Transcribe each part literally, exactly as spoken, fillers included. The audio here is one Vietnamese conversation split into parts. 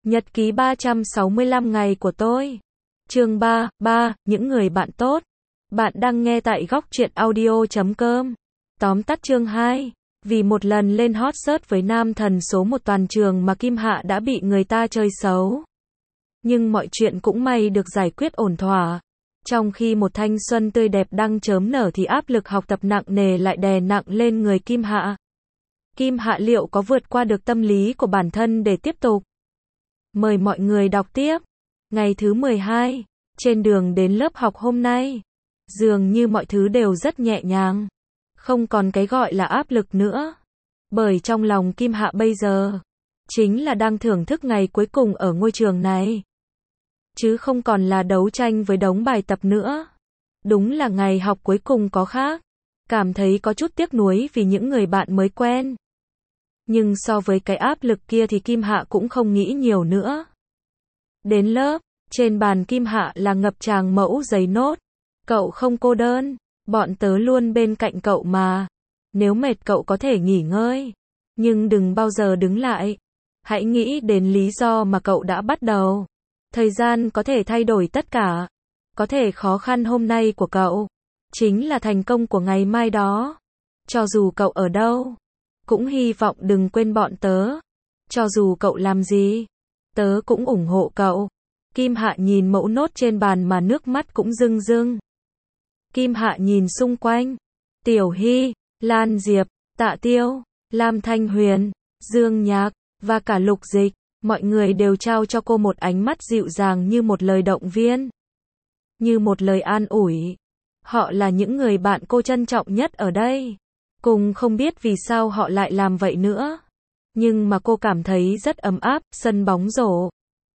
Nhật ký ba trăm sáu mươi lăm ngày của tôi. Chương ba, ba, những người bạn tốt. Bạn đang nghe tại góc truyện audio chấm com. Tóm tắt chương hai. Vì một lần lên hot search với nam thần số một toàn trường mà Kim Hạ đã bị người ta chơi xấu. Nhưng mọi chuyện cũng may được giải quyết ổn thỏa. Trong khi một thanh xuân tươi đẹp đang chớm nở thì áp lực học tập nặng nề lại đè nặng lên người Kim Hạ. Kim Hạ liệu có vượt qua được tâm lý của bản thân để tiếp tục? Mời mọi người đọc tiếp. Ngày thứ mười hai, trên đường đến lớp học hôm nay, dường như mọi thứ đều rất nhẹ nhàng. Không còn cái gọi là áp lực nữa. Bởi trong lòng Kim Hạ bây giờ, chính là đang thưởng thức ngày cuối cùng ở ngôi trường này. Chứ không còn là đấu tranh với đống bài tập nữa. Đúng là ngày học cuối cùng có khác. Cảm thấy có chút tiếc nuối vì những người bạn mới quen. Nhưng so với cái áp lực kia thì Kim Hạ cũng không nghĩ nhiều nữa. Đến lớp, trên bàn Kim Hạ là ngập tràn mẫu giấy nốt. Cậu không cô đơn, bọn tớ luôn bên cạnh cậu mà. Nếu mệt cậu có thể nghỉ ngơi. Nhưng đừng bao giờ đứng lại. Hãy nghĩ đến lý do mà cậu đã bắt đầu. Thời gian có thể thay đổi tất cả. Có thể khó khăn hôm nay của cậu chính là thành công của ngày mai đó. Cho dù cậu ở đâu, cũng hy vọng đừng quên bọn tớ. Cho dù cậu làm gì, tớ cũng ủng hộ cậu. Kim Hạ nhìn mẫu nốt trên bàn mà nước mắt cũng rưng rưng. Kim Hạ nhìn xung quanh. Tiểu Hy, Lan Diệp, Tạ Tiêu, Lam Thanh Huyền, Dương Nhạc, và cả Lục Dịch. Mọi người đều trao cho cô một ánh mắt dịu dàng như một lời động viên. Như một lời an ủi. Họ là những người bạn cô trân trọng nhất ở đây. Cùng không biết vì sao họ lại làm vậy nữa. Nhưng mà cô cảm thấy rất ấm áp, sân bóng rổ.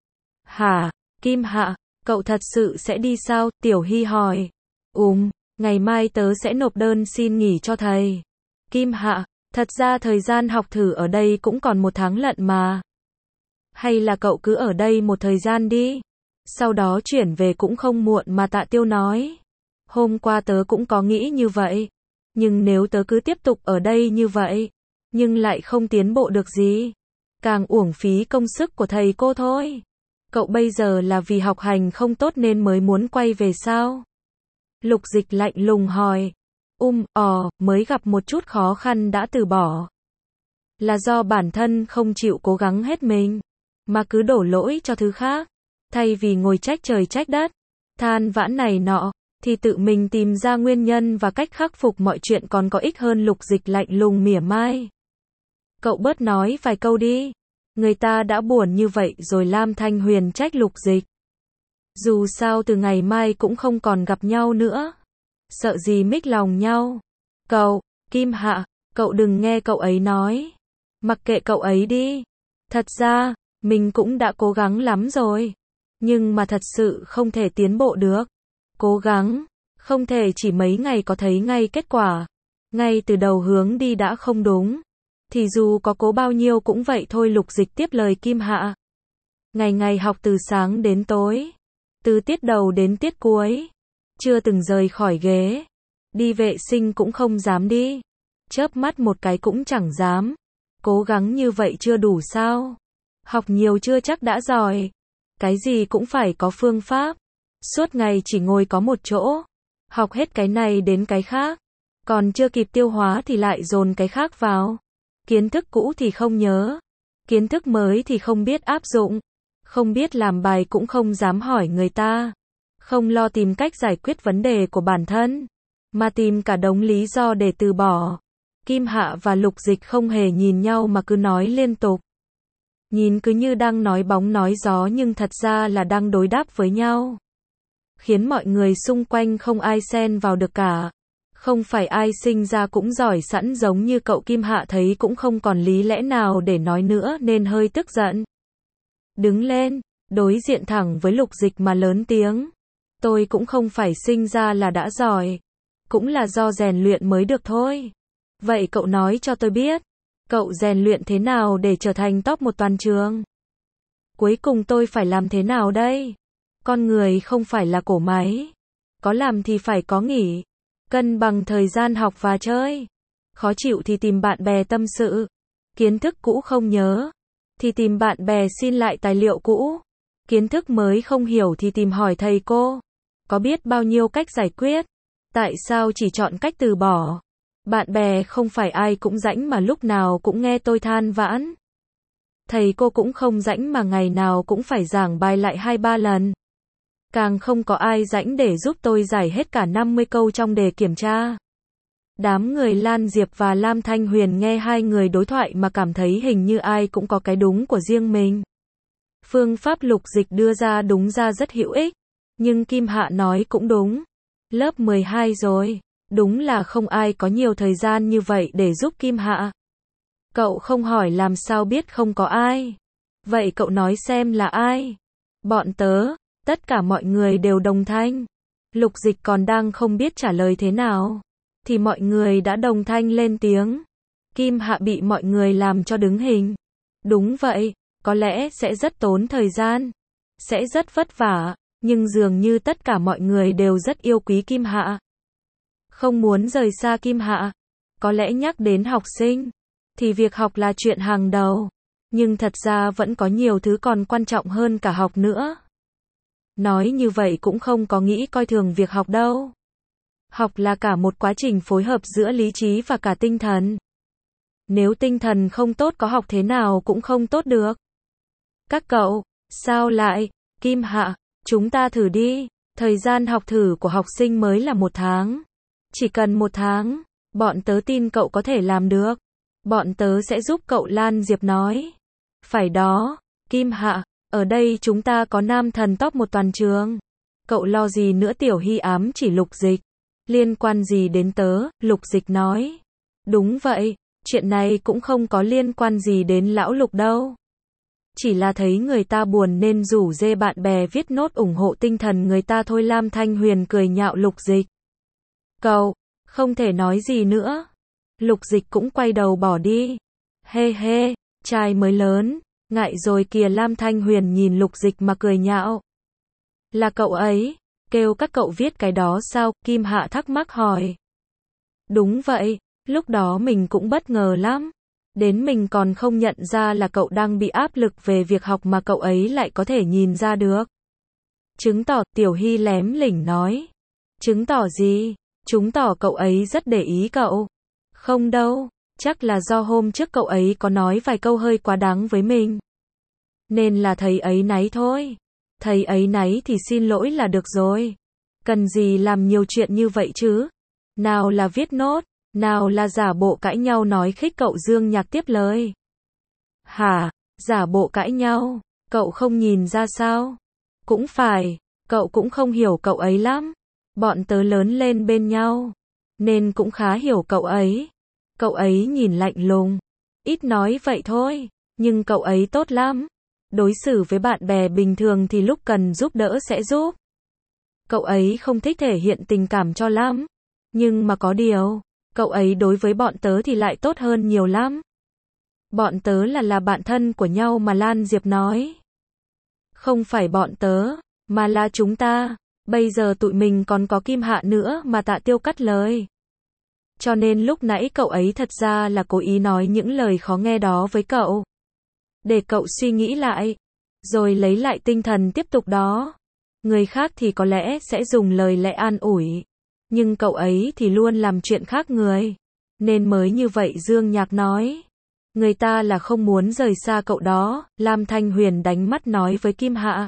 Hả, Kim Hạ, cậu thật sự sẽ đi sao? Tiểu Hy hỏi. Ừm, ngày mai tớ sẽ nộp đơn xin nghỉ cho thầy. Kim Hạ, thật ra thời gian học thử ở đây cũng còn một tháng lận mà. Hay là cậu cứ ở đây một thời gian đi. Sau đó chuyển về cũng không muộn mà Tạ Tiêu nói. Hôm qua tớ cũng có nghĩ như vậy. Nhưng nếu tớ cứ tiếp tục ở đây như vậy, nhưng lại không tiến bộ được gì, càng uổng phí công sức của thầy cô thôi. Cậu bây giờ là vì học hành không tốt nên mới muốn quay về sao? Lục Dịch lạnh lùng hỏi. Um, ò, mới gặp một chút khó khăn đã từ bỏ. Là do bản thân không chịu cố gắng hết mình, mà cứ đổ lỗi cho thứ khác. Thay vì ngồi trách trời trách đất, than vãn này nọ, thì tự mình tìm ra nguyên nhân và cách khắc phục mọi chuyện còn có ích hơn. Lục Dịch lạnh lùng mỉa mai. Cậu bớt nói vài câu đi. Người ta đã buồn như vậy rồi. Lam Thanh Huyền trách Lục Dịch. Dù sao từ ngày mai cũng không còn gặp nhau nữa. Sợ gì mích lòng nhau. Cậu, Kim Hạ, cậu đừng nghe cậu ấy nói. Mặc kệ cậu ấy đi. Thật ra, mình cũng đã cố gắng lắm rồi. Nhưng mà thật sự không thể tiến bộ được. Cố gắng, không thể chỉ mấy ngày có thấy ngay kết quả. Ngay từ đầu hướng đi đã không đúng. Thì dù có cố bao nhiêu cũng vậy thôi. Lục Dịch tiếp lời Kim Hạ. Ngày ngày học từ sáng đến tối. Từ tiết đầu đến tiết cuối. Chưa từng rời khỏi ghế. Đi vệ sinh cũng không dám đi. Chớp mắt một cái cũng chẳng dám. Cố gắng như vậy chưa đủ sao? Học nhiều chưa chắc đã giỏi. Cái gì cũng phải có phương pháp. Suốt ngày chỉ ngồi có một chỗ. Học hết cái này đến cái khác. Còn chưa kịp tiêu hóa thì lại dồn cái khác vào. Kiến thức cũ thì không nhớ. Kiến thức mới thì không biết áp dụng. Không biết làm bài cũng không dám hỏi người ta. Không lo tìm cách giải quyết vấn đề của bản thân, mà tìm cả đống lý do để từ bỏ. Kim Hạ và Lục Dịch không hề nhìn nhau mà cứ nói liên tục. Nhìn cứ như đang nói bóng nói gió nhưng thật ra là đang đối đáp với nhau. Khiến mọi người xung quanh không ai xen vào được cả. Không phải ai sinh ra cũng giỏi sẵn giống như cậu. Kim Hạ thấy cũng không còn lý lẽ nào để nói nữa nên hơi tức giận. Đứng lên, đối diện thẳng với Lục Dịch mà lớn tiếng. Tôi cũng không phải sinh ra là đã giỏi. Cũng là do rèn luyện mới được thôi. Vậy cậu nói cho tôi biết. Cậu rèn luyện thế nào để trở thành top một toàn trường? Cuối cùng tôi phải làm thế nào đây? Con người không phải là cỗ máy. Có làm thì phải có nghỉ. Cân bằng thời gian học và chơi. Khó chịu thì tìm bạn bè tâm sự. Kiến thức cũ không nhớ. thì tìm bạn bè xin lại tài liệu cũ. Kiến thức mới không hiểu thì tìm hỏi thầy cô. Có biết bao nhiêu cách giải quyết. Tại sao chỉ chọn cách từ bỏ? Bạn bè không phải ai cũng rảnh mà lúc nào cũng nghe tôi than vãn. Thầy cô cũng không rảnh mà ngày nào cũng phải giảng bài lại hai ba lần. Càng không có ai rảnh để giúp tôi giải hết cả năm mươi câu trong đề kiểm tra. Đám người Lan Diệp và Lam Thanh Huyền nghe hai người đối thoại mà cảm thấy hình như ai cũng có cái đúng của riêng mình. Phương pháp Lục Dịch đưa ra đúng ra rất hữu ích. Nhưng Kim Hạ nói cũng đúng. Lớp mười hai rồi. Đúng là không ai có nhiều thời gian như vậy để giúp Kim Hạ. Cậu không hỏi làm sao biết không có ai. Vậy cậu nói xem là ai? Bọn tớ. Tất cả mọi người đều đồng thanh. Lục Dịch còn đang không biết trả lời thế nào. Thì mọi người đã đồng thanh lên tiếng. Kim Hạ bị mọi người làm cho đứng hình. Đúng vậy, có lẽ sẽ rất tốn thời gian. Sẽ rất vất vả, nhưng dường như tất cả mọi người đều rất yêu quý Kim Hạ. Không muốn rời xa Kim Hạ. Có lẽ nhắc đến học sinh, thì việc học là chuyện hàng đầu. Nhưng thật ra vẫn có nhiều thứ còn quan trọng hơn cả học nữa. Nói như vậy cũng không có nghĩ coi thường việc học đâu. Học là cả một quá trình phối hợp giữa lý trí và cả tinh thần. Nếu tinh thần không tốt có học thế nào cũng không tốt được. Các cậu, sao lại, Kim Hạ, chúng ta thử đi. Thời gian học thử của học sinh mới là một tháng. Chỉ cần một tháng, bọn tớ tin cậu có thể làm được. Bọn tớ sẽ giúp cậu, Lan Diệp nói. Phải đó, Kim Hạ, ở đây chúng ta có nam thần top một toàn trường. Cậu lo gì nữa? Tiểu Hy ám chỉ Lục Dịch. Liên quan gì đến tớ? Lục Dịch nói. Đúng vậy, chuyện này cũng không có liên quan gì đến lão Lục đâu. Chỉ là thấy người ta buồn nên rủ dê bạn bè viết nốt ủng hộ tinh thần người ta thôi. Lam Thanh Huyền cười nhạo Lục Dịch. Cậu, không thể nói gì nữa. Lục Dịch cũng quay đầu bỏ đi. Hê hê, trai mới lớn, ngại rồi kìa. Lam Thanh Huyền nhìn Lục Dịch mà cười nhạo. Là cậu ấy, kêu các cậu viết cái đó sao? Kim Hạ thắc mắc hỏi. Đúng vậy, lúc đó mình cũng bất ngờ lắm. Đến mình còn không nhận ra là cậu đang bị áp lực về việc học mà cậu ấy lại có thể nhìn ra được. Chứng tỏ, Tiểu Hy lém lỉnh nói. Chứng tỏ gì? Chứng tỏ cậu ấy rất để ý cậu. Không đâu, chắc là do hôm trước cậu ấy có nói vài câu hơi quá đáng với mình. Nên là thầy ấy náy thôi. Thầy ấy náy thì xin lỗi là được rồi. Cần gì làm nhiều chuyện như vậy chứ? Nào là viết nốt, nào là giả bộ cãi nhau nói khích cậu. Dương Nhạc tiếp lời. Hả? Giả bộ cãi nhau? Cậu không nhìn ra sao? Cũng phải, cậu cũng không hiểu cậu ấy lắm. Bọn tớ lớn lên bên nhau, nên cũng khá hiểu cậu ấy. Cậu ấy nhìn lạnh lùng. Ít nói vậy thôi, nhưng cậu ấy tốt lắm. Đối xử với bạn bè bình thường thì lúc cần giúp đỡ sẽ giúp. Cậu ấy không thích thể hiện tình cảm cho lắm. Nhưng mà có điều, cậu ấy đối với bọn tớ thì lại tốt hơn nhiều lắm. Bọn tớ là là bạn thân của nhau mà. Lan Diệp nói. Không phải bọn tớ, mà là chúng ta. Bây giờ tụi mình còn có Kim Hạ nữa mà. Tạ Tiêu cắt lời. Cho nên lúc nãy cậu ấy thật ra là cố ý nói những lời khó nghe đó với cậu. Để cậu suy nghĩ lại. Rồi lấy lại tinh thần tiếp tục đó. Người khác thì có lẽ sẽ dùng lời lẽ an ủi. Nhưng cậu ấy thì luôn làm chuyện khác người. Nên mới như vậy. Dương Nhạc nói. Người ta là không muốn rời xa cậu đó. Lam Thanh Huyền đánh mắt nói với Kim Hạ.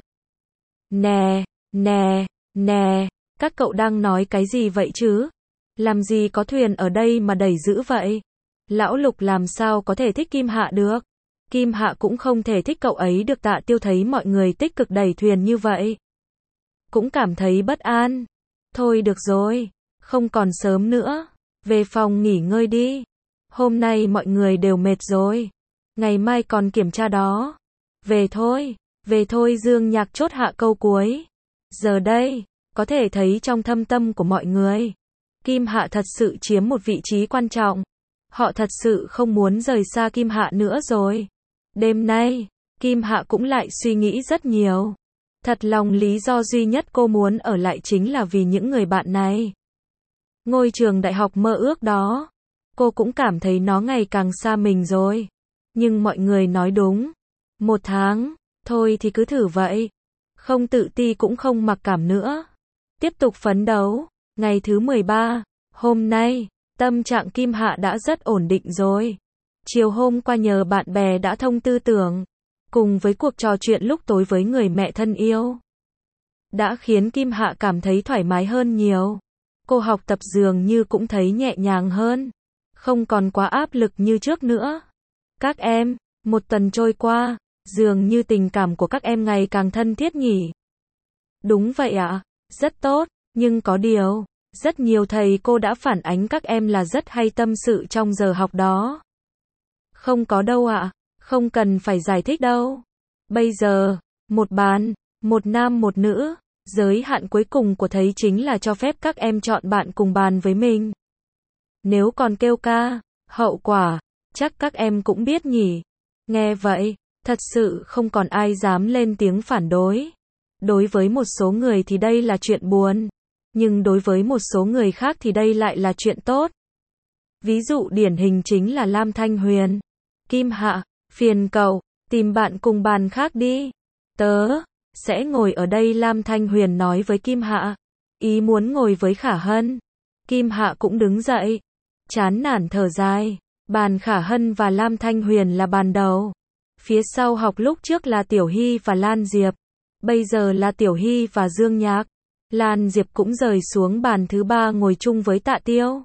Nè, nè, nè, các cậu đang nói cái gì vậy chứ? Làm gì có thuyền ở đây mà đẩy dữ vậy? Lão Lục làm sao có thể thích Kim Hạ được? Kim Hạ cũng không thể thích cậu ấy được. Tạ Tiêu thấy mọi người tích cực đẩy thuyền như vậy, cũng cảm thấy bất an. Thôi được rồi, không còn sớm nữa. Về phòng nghỉ ngơi đi. Hôm nay mọi người đều mệt rồi. Ngày mai còn kiểm tra đó. Về thôi, về thôi. Dương Nhạc chốt hạ câu cuối. Giờ đây, có thể thấy trong thâm tâm của mọi người, Kim Hạ thật sự chiếm một vị trí quan trọng. Họ thật sự không muốn rời xa Kim Hạ nữa rồi. Đêm nay, Kim Hạ cũng lại suy nghĩ rất nhiều. Thật lòng lý do duy nhất cô muốn ở lại chính là vì những người bạn này. Ngôi trường đại học mơ ước đó. Cô cũng cảm thấy nó ngày càng xa mình rồi. Nhưng mọi người nói đúng. Một tháng, thôi thì cứ thử vậy. Không tự ti cũng không mặc cảm nữa. Tiếp tục phấn đấu. Ngày thứ mười ba, hôm nay, tâm trạng Kim Hạ đã rất ổn định rồi. Chiều hôm qua nhờ bạn bè đã thông tư tưởng, cùng với cuộc trò chuyện lúc tối với người mẹ thân yêu, đã khiến Kim Hạ cảm thấy thoải mái hơn nhiều. Cô học tập dường như cũng thấy nhẹ nhàng hơn, không còn quá áp lực như trước nữa. Các em, một tuần trôi qua, dường như tình cảm của các em ngày càng thân thiết nhỉ? Đúng vậy ạ, rất tốt, nhưng có điều, rất nhiều thầy cô đã phản ánh các em là rất hay tâm sự trong giờ học đó. Không có đâu ạ, không cần phải giải thích đâu. Bây giờ, một bàn, một nam một nữ, giới hạn cuối cùng của thầy chính là cho phép các em chọn bạn cùng bàn với mình. Nếu còn kêu ca, hậu quả, chắc các em cũng biết nhỉ. Nghe vậy, thật sự không còn ai dám lên tiếng phản đối. Đối với một số người thì đây là chuyện buồn, nhưng đối với một số người khác thì đây lại là chuyện tốt. Ví dụ điển hình chính là Lam Thanh Huyền. Kim Hạ, phiền cậu, tìm bạn cùng bàn khác đi. Tớ sẽ ngồi ở đây, Lam Thanh Huyền nói với Kim Hạ. Ý muốn ngồi với Khả Hân. Kim Hạ cũng đứng dậy, chán nản thở dài. Bàn Khả Hân và Lam Thanh Huyền là bàn đầu. Phía sau học lúc trước là Tiểu Hy và Lan Diệp. Bây giờ là Tiểu Hy và Dương Nhạc. Lan Diệp cũng rời xuống bàn thứ ba ngồi chung với Tạ Tiêu.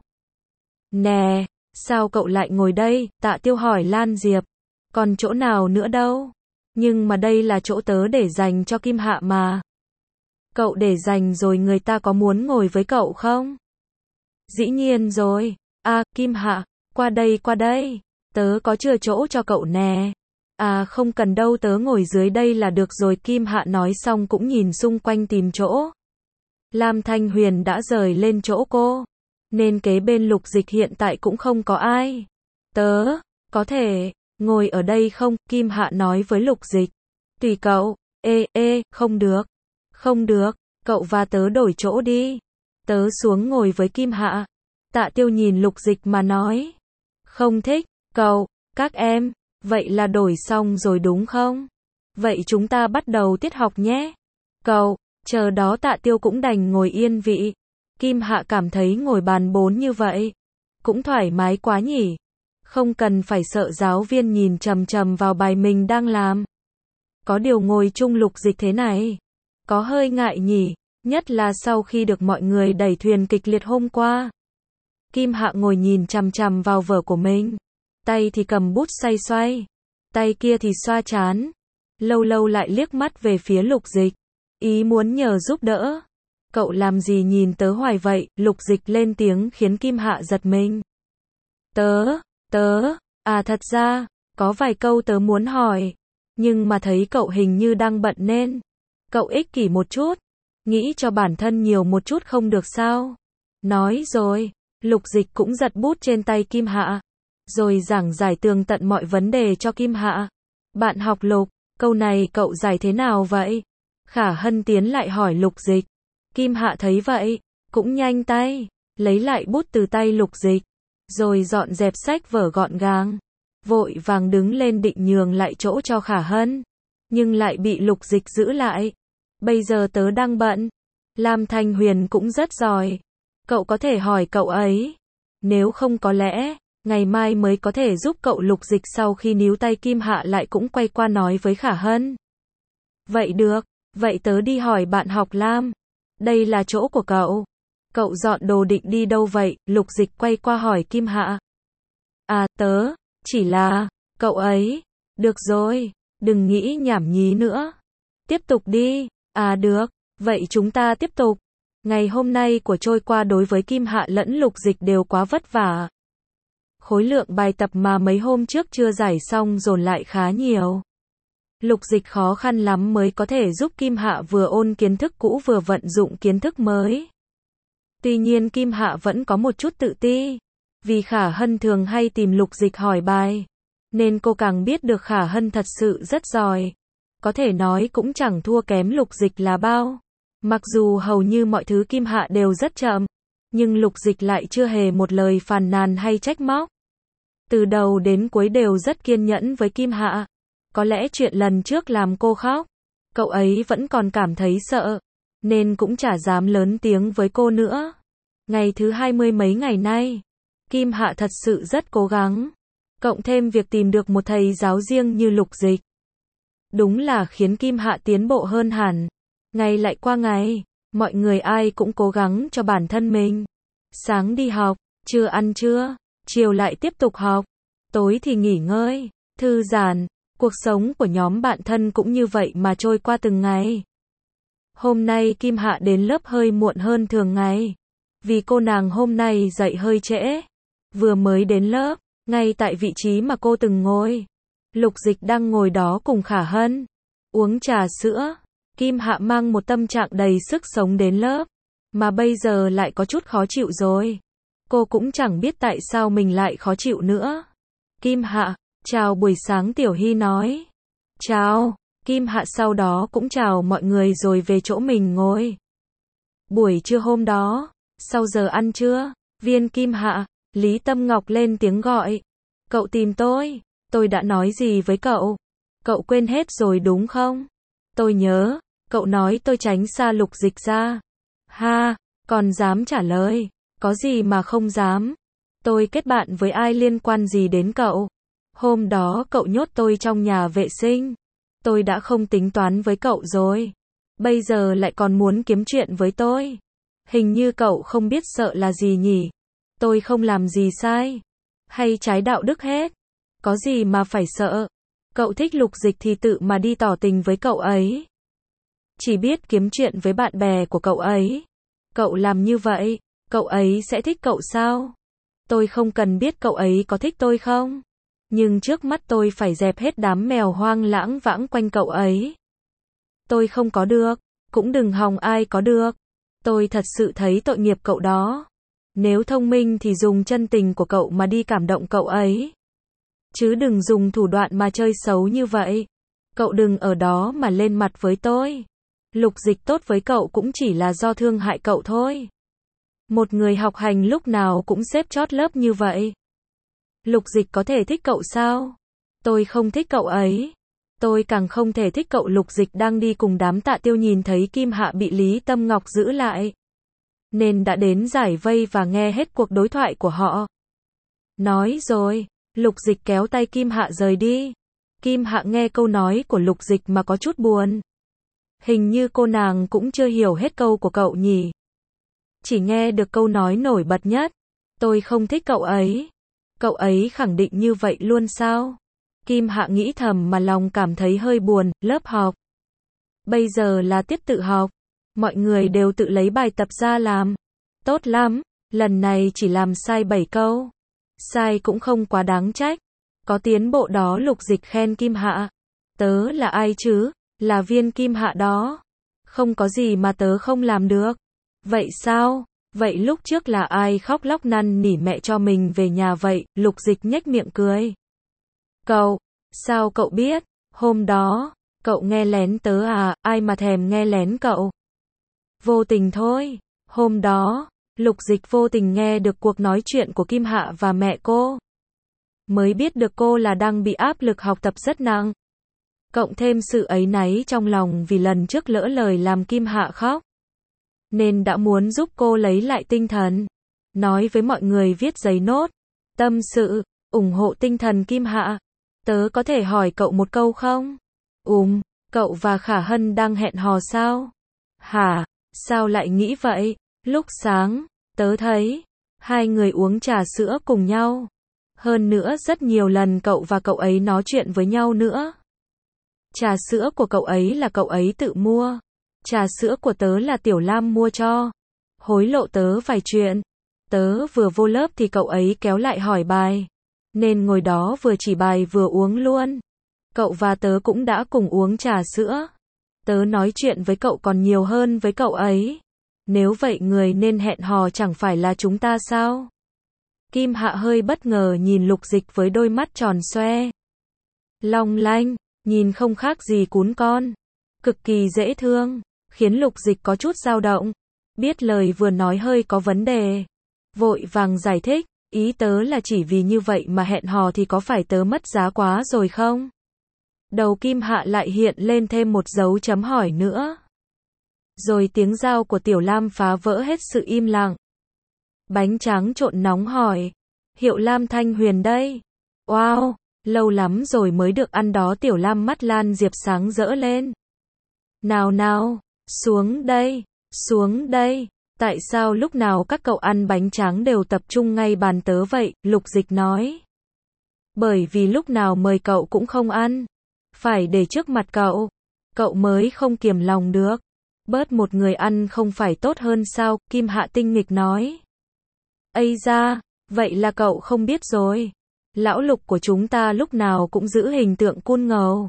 Nè, sao cậu lại ngồi đây? Tạ Tiêu hỏi Lan Diệp. Còn chỗ nào nữa đâu? Nhưng mà đây là chỗ tớ để dành cho Kim Hạ mà. Cậu để dành rồi người ta có muốn ngồi với cậu không? Dĩ nhiên rồi. À, Kim Hạ, qua đây qua đây. Tớ có chừa chỗ cho cậu nè. À không cần đâu, tớ ngồi dưới đây là được rồi. Kim Hạ nói xong cũng nhìn xung quanh tìm chỗ. Lam Thanh Huyền đã rời lên chỗ cô, nên kế bên Lục Dịch hiện tại cũng không có ai. Tớ có thể ngồi ở đây không? Kim Hạ nói với Lục Dịch. Tùy cậu. Ê ê, không được. Không được, cậu và tớ đổi chỗ đi. Tớ xuống ngồi với Kim Hạ. Tạ Tiêu nhìn Lục Dịch mà nói. Không thích, cậu, các em, vậy là đổi xong rồi đúng không? Vậy chúng ta bắt đầu tiết học nhé. Cậu, chờ đó. Tạ Tiêu cũng đành ngồi yên vị. Kim Hạ cảm thấy ngồi bàn bốn như vậy cũng thoải mái quá nhỉ. Không cần phải sợ giáo viên nhìn chằm chằm vào bài mình đang làm. Có điều ngồi chung Lục Dịch thế này có hơi ngại nhỉ, nhất là sau khi được mọi người đẩy thuyền kịch liệt hôm qua. Kim Hạ ngồi nhìn chằm chằm vào vở của mình, tay thì cầm bút xoay xoay, tay kia thì xoa trán, lâu lâu lại liếc mắt về phía Lục Dịch, ý muốn nhờ giúp đỡ. Cậu làm gì nhìn tớ hoài vậy? Lục Dịch lên tiếng khiến Kim Hạ giật mình. Tớ, tớ, à thật ra, có vài câu tớ muốn hỏi, nhưng mà thấy cậu hình như đang bận nên. Cậu ích kỷ một chút, nghĩ cho bản thân nhiều một chút không được sao? Nói rồi, Lục Dịch cũng giật bút trên tay Kim Hạ, rồi giảng giải tường tận mọi vấn đề cho Kim Hạ. Bạn học Lục, câu này cậu giải thế nào vậy? Khả Hân tiến lại hỏi Lục Dịch. Kim Hạ thấy vậy, cũng nhanh tay, lấy lại bút từ tay Lục Dịch, rồi dọn dẹp sách vở gọn gàng, vội vàng đứng lên định nhường lại chỗ cho Khả Hân, nhưng lại bị Lục Dịch giữ lại. Bây giờ tớ đang bận. Lam Thanh Huyền cũng rất giỏi, cậu có thể hỏi cậu ấy. Nếu không có lẽ, ngày mai mới có thể giúp cậu. Lục Dịch sau khi níu tay Kim Hạ lại cũng quay qua nói với Khả Hân. Vậy được, vậy tớ đi hỏi bạn học Lam. Đây là chỗ của cậu. Cậu dọn đồ định đi đâu vậy? Lục Dịch quay qua hỏi Kim Hạ. À tớ, chỉ là, cậu ấy. Được rồi, đừng nghĩ nhảm nhí nữa. Tiếp tục đi. À được, vậy chúng ta tiếp tục. Ngày hôm nay của trôi qua đối với Kim Hạ lẫn Lục Dịch đều quá vất vả. Khối lượng bài tập mà mấy hôm trước chưa giải xong dồn lại khá nhiều. Lục Dịch khó khăn lắm mới có thể giúp Kim Hạ vừa ôn kiến thức cũ vừa vận dụng kiến thức mới. Tuy nhiên Kim Hạ vẫn có một chút tự ti, vì Khả Hân thường hay tìm Lục Dịch hỏi bài, nên cô càng biết được Khả Hân thật sự rất giỏi. Có thể nói cũng chẳng thua kém Lục Dịch là bao. Mặc dù hầu như mọi thứ Kim Hạ đều rất chậm, nhưng Lục Dịch lại chưa hề một lời phàn nàn hay trách móc. Từ đầu đến cuối đều rất kiên nhẫn với Kim Hạ. Có lẽ chuyện lần trước làm cô khóc, cậu ấy vẫn còn cảm thấy sợ, nên cũng chả dám lớn tiếng với cô nữa. Ngày thứ hai mươi mấy ngày nay, Kim Hạ thật sự rất cố gắng. Cộng thêm việc tìm được một thầy giáo riêng như Lục Dịch. Đúng là khiến Kim Hạ tiến bộ hơn hẳn. Ngày lại qua ngày, mọi người ai cũng cố gắng cho bản thân mình. Sáng đi học, trưa ăn trưa, chiều lại tiếp tục học, tối thì nghỉ ngơi, thư giãn. Cuộc sống của nhóm bạn thân cũng như vậy mà trôi qua từng ngày. Hôm nay Kim Hạ đến lớp hơi muộn hơn thường ngày. Vì cô nàng hôm nay dậy hơi trễ. Vừa mới đến lớp, ngay tại vị trí mà cô từng ngồi, Lục Dịch đang ngồi đó cùng Khả Hân, uống trà sữa. Kim Hạ mang một tâm trạng đầy sức sống đến lớp, mà bây giờ lại có chút khó chịu rồi. Cô cũng chẳng biết tại sao mình lại khó chịu nữa. Kim Hạ, chào buổi sáng, Tiểu Hy nói. Chào, Kim Hạ sau đó cũng chào mọi người rồi về chỗ mình ngồi. Buổi trưa hôm đó, sau giờ ăn trưa, Viên Kim Hạ, Lý Tâm Ngọc lên tiếng gọi. Cậu tìm tôi, tôi đã nói gì với cậu? Cậu quên hết rồi đúng không? Tôi nhớ, cậu nói tôi tránh xa Lục Dịch ra. Ha, còn dám trả lời, có gì mà không dám. Tôi kết bạn với ai liên quan gì đến cậu? Hôm đó cậu nhốt tôi trong nhà vệ sinh. Tôi đã không tính toán với cậu rồi. Bây giờ lại còn muốn kiếm chuyện với tôi. Hình như cậu không biết sợ là gì nhỉ? Tôi không làm gì sai hay trái đạo đức hết. Có gì mà phải sợ? Cậu thích Lục Dịch thì tự mà đi tỏ tình với cậu ấy. Chỉ biết kiếm chuyện với bạn bè của cậu ấy. Cậu làm như vậy, cậu ấy sẽ thích cậu sao? Tôi không cần biết cậu ấy có thích tôi không. Nhưng trước mắt tôi phải dẹp hết đám mèo hoang lãng vãng quanh cậu ấy. Tôi không có được, cũng đừng hòng ai có được. Tôi thật sự thấy tội nghiệp cậu đó. Nếu thông minh thì dùng chân tình của cậu mà đi cảm động cậu ấy. Chứ đừng dùng thủ đoạn mà chơi xấu như vậy. Cậu đừng ở đó mà lên mặt với tôi. Lục Dịch tốt với cậu cũng chỉ là do thương hại cậu thôi. Một người học hành lúc nào cũng xếp chót lớp như vậy. Lục Dịch có thể thích cậu sao? Tôi không thích cậu ấy. Tôi càng không thể thích cậu. Lục Dịch đang đi cùng đám Tạ Tiêu nhìn thấy Kim Hạ bị Lý Tâm Ngọc giữ lại, nên đã đến giải vây và nghe hết cuộc đối thoại của họ. Nói rồi, Lục Dịch kéo tay Kim Hạ rời đi. Kim Hạ nghe câu nói của Lục Dịch mà có chút buồn. Hình như cô nàng cũng chưa hiểu hết câu của cậu nhỉ. Chỉ nghe được câu nói nổi bật nhất. Tôi không thích cậu ấy. Cậu ấy khẳng định như vậy luôn sao? Kim Hạ nghĩ thầm mà lòng cảm thấy hơi buồn. Lớp học bây giờ là tiết tự học. Mọi người đều tự lấy bài tập ra làm. Tốt lắm, lần này chỉ làm sai bảy câu. Sai cũng không quá đáng trách. Có tiến bộ đó. Lục Dịch khen Kim Hạ. Tớ là ai chứ? Là Viên Kim Hạ đó. Không có gì mà tớ không làm được. Vậy sao? Vậy lúc trước là ai khóc lóc năn nỉ mẹ cho mình về nhà vậy? Lục Dịch nhếch miệng cười. Cậu, sao cậu biết? Hôm đó, cậu nghe lén tớ à? Ai mà thèm nghe lén cậu? Vô tình thôi. Hôm đó, Lục Dịch vô tình nghe được cuộc nói chuyện của Kim Hạ và mẹ cô. Mới biết được cô là đang bị áp lực học tập rất nặng. Cộng thêm sự áy náy trong lòng vì lần trước lỡ lời làm Kim Hạ khóc, nên đã muốn giúp cô lấy lại tinh thần. Nói với mọi người viết giấy nốt, tâm sự, ủng hộ tinh thần Kim Hạ. Tớ có thể hỏi cậu một câu không? Ừm, cậu và Khả Hân đang hẹn hò sao? Hả? Sao lại nghĩ vậy? Lúc sáng, tớ thấy hai người uống trà sữa cùng nhau. Hơn nữa rất nhiều lần cậu và cậu ấy nói chuyện với nhau nữa. Trà sữa của cậu ấy là cậu ấy tự mua. Trà sữa của tớ là Tiểu Lam mua cho. Hối lộ tớ vài chuyện. Tớ vừa vô lớp thì cậu ấy kéo lại hỏi bài. Nên ngồi đó vừa chỉ bài vừa uống luôn. Cậu và tớ cũng đã cùng uống trà sữa. Tớ nói chuyện với cậu còn nhiều hơn với cậu ấy. Nếu vậy người nên hẹn hò chẳng phải là chúng ta sao? Kim Hạ hơi bất ngờ nhìn Lục Dịch với đôi mắt tròn xoe, long lanh, nhìn không khác gì cún con. Cực kỳ dễ thương, khiến Lục Dịch có chút dao động. Biết lời vừa nói hơi có vấn đề. Vội vàng giải thích, ý tớ là chỉ vì như vậy mà hẹn hò thì có phải tớ mất giá quá rồi không? Đầu Kim Hạ lại hiện lên thêm một dấu chấm hỏi nữa. Rồi tiếng dao của Tiểu Lam phá vỡ hết sự im lặng. Bánh tráng trộn nóng hỏi. Hiệu Lam Thanh Huyền đây. Wow, lâu lắm rồi mới được ăn đó. Tiểu Lam mắt Lan Diệp sáng rỡ lên. Nào nào, xuống đây, xuống đây. Tại sao lúc nào các cậu ăn bánh tráng đều tập trung ngay bàn tớ vậy? Lục Dịch nói. Bởi vì lúc nào mời cậu cũng không ăn. Phải để trước mặt cậu. Cậu mới không kiềm lòng được. Bớt một người ăn không phải tốt hơn sao? Kim Hạ tinh nghịch nói. Ây da, vậy là cậu không biết rồi. Lão Lục của chúng ta lúc nào cũng giữ hình tượng cool ngầu.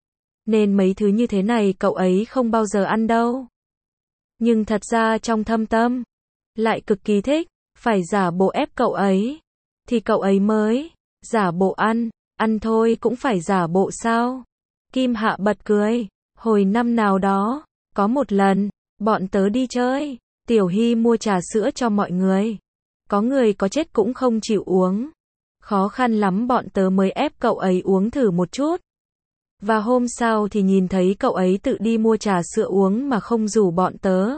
Nên mấy thứ như thế này cậu ấy không bao giờ ăn đâu. Nhưng thật ra trong thâm tâm, lại cực kỳ thích, phải giả bộ ép cậu ấy. Thì cậu ấy mới, giả bộ ăn, ăn thôi cũng phải giả bộ sao? Kim Hạ bật cười, hồi năm nào đó, có một lần, bọn tớ đi chơi, Tiểu Hy mua trà sữa cho mọi người. Có người có chết cũng không chịu uống. Khó khăn lắm bọn tớ mới ép cậu ấy uống thử một chút. Và hôm sau thì nhìn thấy cậu ấy tự đi mua trà sữa uống mà không rủ bọn tớ.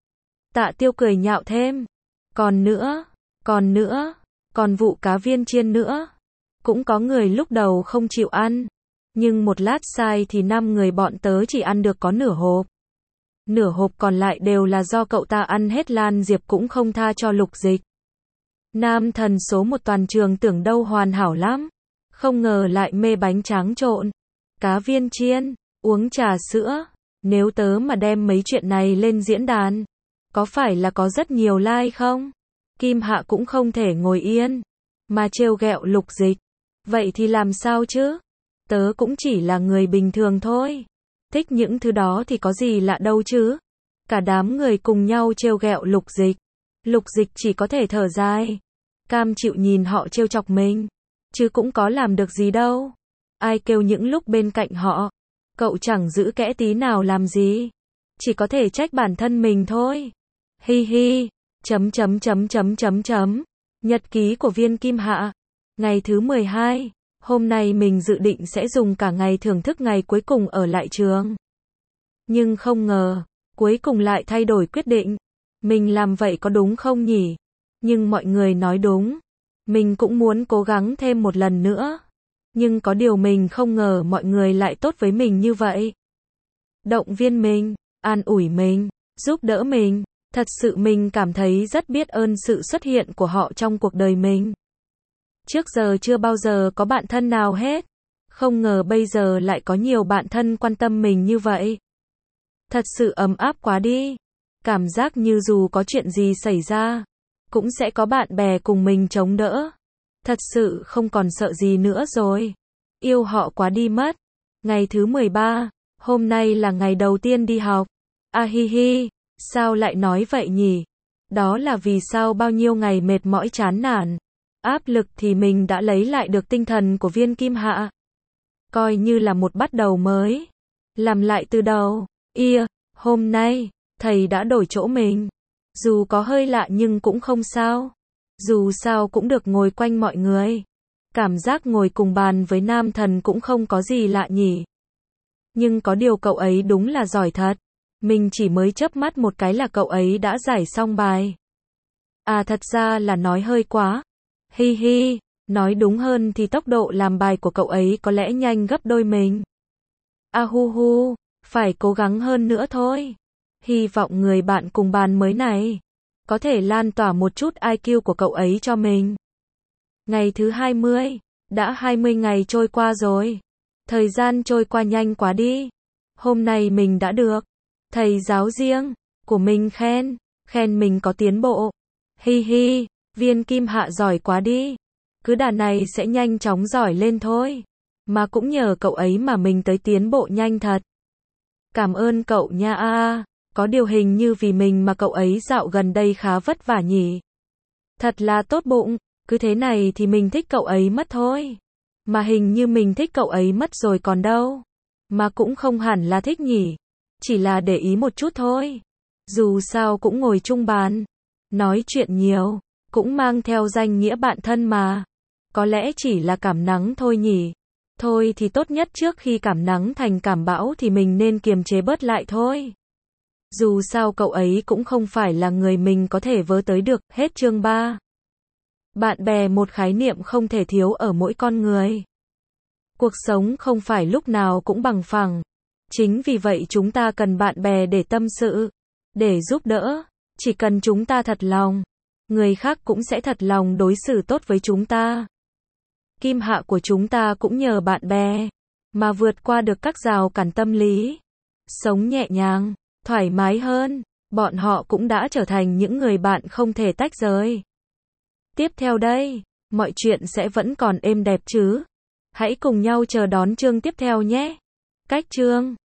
Tạ Tiêu cười nhạo thêm. Còn nữa, còn nữa, còn vụ cá viên chiên nữa. Cũng có người lúc đầu không chịu ăn. Nhưng một lát sai thì năm người bọn tớ chỉ ăn được có nửa hộp. Nửa hộp còn lại đều là do cậu ta ăn hết. Lan Diệp cũng không tha cho Lục Dịch. Nam thần số một toàn trường tưởng đâu hoàn hảo lắm. Không ngờ lại mê bánh tráng trộn, cá viên chiên, uống trà sữa. Nếu tớ mà đem mấy chuyện này lên diễn đàn, có phải là có rất nhiều like không? Kim Hạ cũng không thể ngồi yên, mà trêu ghẹo Lục Dịch. Vậy thì làm sao chứ? Tớ cũng chỉ là người bình thường thôi. Thích những thứ đó thì có gì lạ đâu chứ? Cả đám người cùng nhau trêu ghẹo Lục Dịch. Lục Dịch chỉ có thể thở dài. Cam chịu nhìn họ trêu chọc mình. Chứ cũng có làm được gì đâu. Ai kêu những lúc bên cạnh họ, cậu chẳng giữ kẽ tí nào làm gì. Chỉ có thể trách bản thân mình thôi. Hi hi. Chấm chấm chấm chấm chấm chấm. Nhật ký của Viên Kim Hạ. Ngày thứ mười hai. Hôm nay mình dự định sẽ dùng cả ngày thưởng thức ngày cuối cùng ở lại trường. Nhưng không ngờ, cuối cùng lại thay đổi quyết định. Mình làm vậy có đúng không nhỉ? Nhưng mọi người nói đúng. Mình cũng muốn cố gắng thêm một lần nữa. Nhưng có điều mình không ngờ mọi người lại tốt với mình như vậy. Động viên mình, an ủi mình, giúp đỡ mình. Thật sự mình cảm thấy rất biết ơn sự xuất hiện của họ trong cuộc đời mình. Trước giờ chưa bao giờ có bạn thân nào hết. Không ngờ bây giờ lại có nhiều bạn thân quan tâm mình như vậy. Thật sự ấm áp quá đi. Cảm giác như dù có chuyện gì xảy ra, cũng sẽ có bạn bè cùng mình chống đỡ. Thật sự không còn sợ gì nữa rồi. Yêu họ quá đi mất. Ngày thứ mười ba, hôm nay là ngày đầu tiên đi học. A hi hi, sao lại nói vậy nhỉ? Đó là vì sao bao nhiêu ngày mệt mỏi chán nản, áp lực thì mình đã lấy lại được tinh thần của Viên Kim Hạ. Coi như là một bắt đầu mới. Làm lại từ đầu. Ia, hôm nay, thầy đã đổi chỗ mình. Dù có hơi lạ nhưng cũng không sao. Dù sao cũng được ngồi quanh mọi người. Cảm giác ngồi cùng bàn với nam thần cũng không có gì lạ nhỉ. Nhưng có điều cậu ấy đúng là giỏi thật. Mình chỉ mới chớp mắt một cái là cậu ấy đã giải xong bài. À thật ra là nói hơi quá. Hi hi, nói đúng hơn thì tốc độ làm bài của cậu ấy có lẽ nhanh gấp đôi mình. A hu hu, phải cố gắng hơn nữa thôi. Hy vọng người bạn cùng bàn mới này có thể lan tỏa một chút i kiu của cậu ấy cho mình. Ngày thứ hai mươi, đã hai mươi ngày trôi qua rồi. Thời gian trôi qua nhanh quá đi. Hôm nay mình đã được thầy giáo riêng của mình khen, khen mình có tiến bộ. Hi hi, Viên Kim Hạ giỏi quá đi. Cứ đà này sẽ nhanh chóng giỏi lên thôi. Mà cũng nhờ cậu ấy mà mình tới tiến bộ nhanh thật. Cảm ơn cậu nha a. À, có điều hình như vì mình mà cậu ấy dạo gần đây khá vất vả nhỉ. Thật là tốt bụng, cứ thế này thì mình thích cậu ấy mất thôi. Mà hình như mình thích cậu ấy mất rồi còn đâu. Mà cũng không hẳn là thích nhỉ. Chỉ là để ý một chút thôi. Dù sao cũng ngồi chung bàn, nói chuyện nhiều, cũng mang theo danh nghĩa bạn thân mà. Có lẽ chỉ là cảm nắng thôi nhỉ. Thôi thì tốt nhất trước khi cảm nắng thành cảm bão thì mình nên kiềm chế bớt lại thôi. Dù sao cậu ấy cũng không phải là người mình có thể vớ tới được. Hết chương ba. Bạn bè một khái niệm không thể thiếu ở mỗi con người. Cuộc sống không phải lúc nào cũng bằng phẳng. Chính vì vậy chúng ta cần bạn bè để tâm sự, để giúp đỡ. Chỉ cần chúng ta thật lòng, người khác cũng sẽ thật lòng đối xử tốt với chúng ta. Kim Hạ của chúng ta cũng nhờ bạn bè mà vượt qua được các rào cản tâm lý, sống nhẹ nhàng, thoải mái hơn. Bọn họ cũng đã trở thành những người bạn không thể tách rời. Tiếp theo đây, mọi chuyện sẽ vẫn còn êm đẹp chứ. Hãy cùng nhau chờ đón chương tiếp theo nhé. Cách chương